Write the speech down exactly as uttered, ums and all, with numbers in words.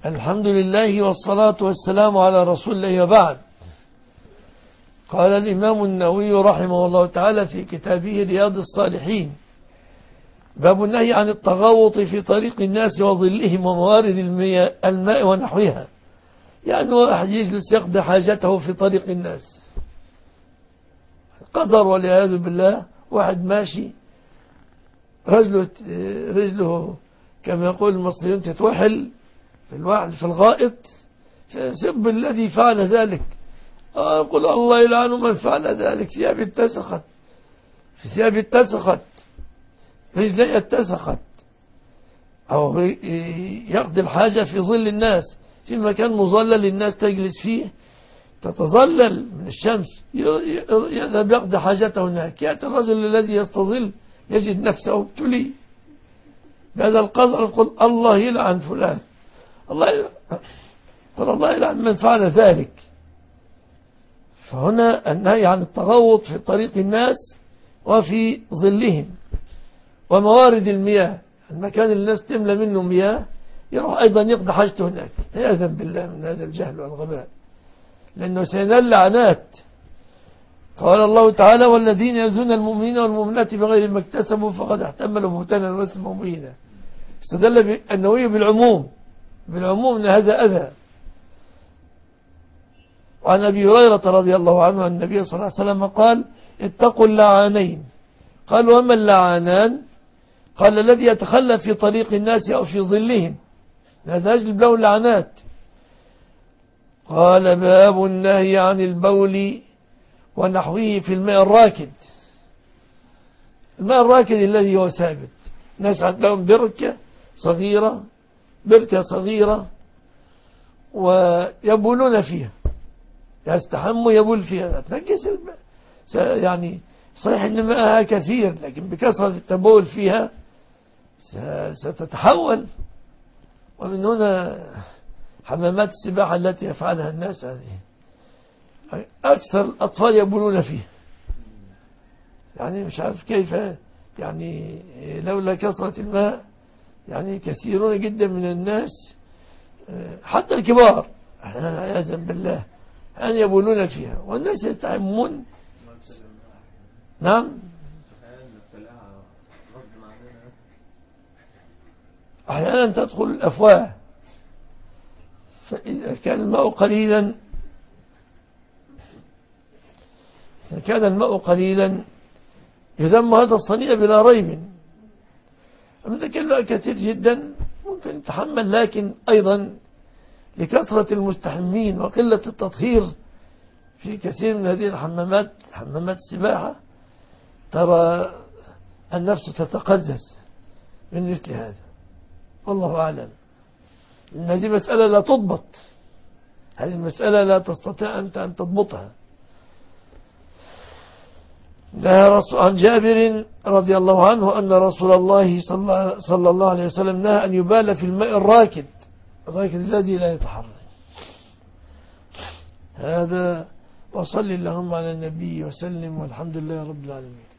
الحمد لله والصلاة والسلام على رسول الله وبعد. قال الإمام النووي رحمه الله تعالى في كتابه رياض الصالحين: باب النهي عن التغوط في طريق الناس وظلهم وموارد الماء ونحوها. يعني واحد يجلس يقضي حاجته في طريق الناس، قدر والعياذ بالله، واحد ماشي رجله رجله كما يقول المصريون تتوحل في الوحل في الغائط، سب الذي فعل ذلك، يقول الله يلعن من فعل ذلك، ثيابي اتسخت، في ثيابي اتسخت، رجلي اتسخت. أو يقضي الحاجة في ظل الناس، في مكان مظلل الناس تجلس فيه تتظلل من الشمس، يذهب يقضي حاجته هناك، يأتي الرجل الذي يستظل يجد نفسه ابتلي بهذا القدر، يقول الله يلعن فلان، الله يلعن. قال الله يلعن من فعل ذلك. فهنا النهي عن التغوط في طريق الناس وفي ظلهم وموارد المياه، المكان اللي الناس تملى منه مياه يروح أيضا يقضي حاجته هناك، يأذن بالله من هذا الجهل والغباء، لأنه سينال لعنات. قال الله تعالى: والذين يؤذون المؤمنين والمؤمنات بغير ما اكتسبوا فقد احتملوا بهتانا وإثما مبينا. استدل النووي بالعموم بالعموم ان هذا أذى. وعن أبي هريرة رضي الله عنه أن النبي صلى الله عليه وسلم قال: اتقوا اللعانين. قال: وما اللعانان؟ قال: الذي يتخلى في طريق الناس أو في ظلهم، هذا يجلب له اللعنات. قال: باب النهي عن البول ونحوه في الماء الراكد. الماء الراكد الذي هو ثابت، ناس عندهم بركة صغيرة بركة صغيرة ويبولون فيها، يستحموا يبول فيها، تنجس الماء. يعني صحيح ان ماءها كثير، لكن بكثرة التبول فيها ستتحول. ومن هنا حمامات السباحة التي يفعلها الناس هذه أكثر الأطفال يبولون فيها، يعني مش عارف كيف، يعني لولا كثرة الماء يعني كثيرون جدا من الناس حتى الكبار عياذا بالله أن يبولون فيها، والناس يستحمون. نعم، أحيانا تدخل الأفواه، فإذا كان الماء قليلا إذا كان الماء قليلا يذم هذا الصنيع بلا ريب. إذا كان الماء كثير جدا ممكن يتحمل، لكن أيضا لكثرة المستحمين وقلة التطهير في كثير من هذه الحمامات، حمامات السباحة، ترى النفس تتقزز من مثل هذا، والله أعلم. إن هذه مسألة لا تضبط، هذه المسألة لا تستطيع أنت أن تضبطها. عن جابر رضي الله عنه أن رسول الله صلى الله عليه وسلم نهى أن يبال في الماء الراكد، الراكد الذي لا يتحرك. هذا، وصل اللهم على النبي وسلم، والحمد لله رب العالمين.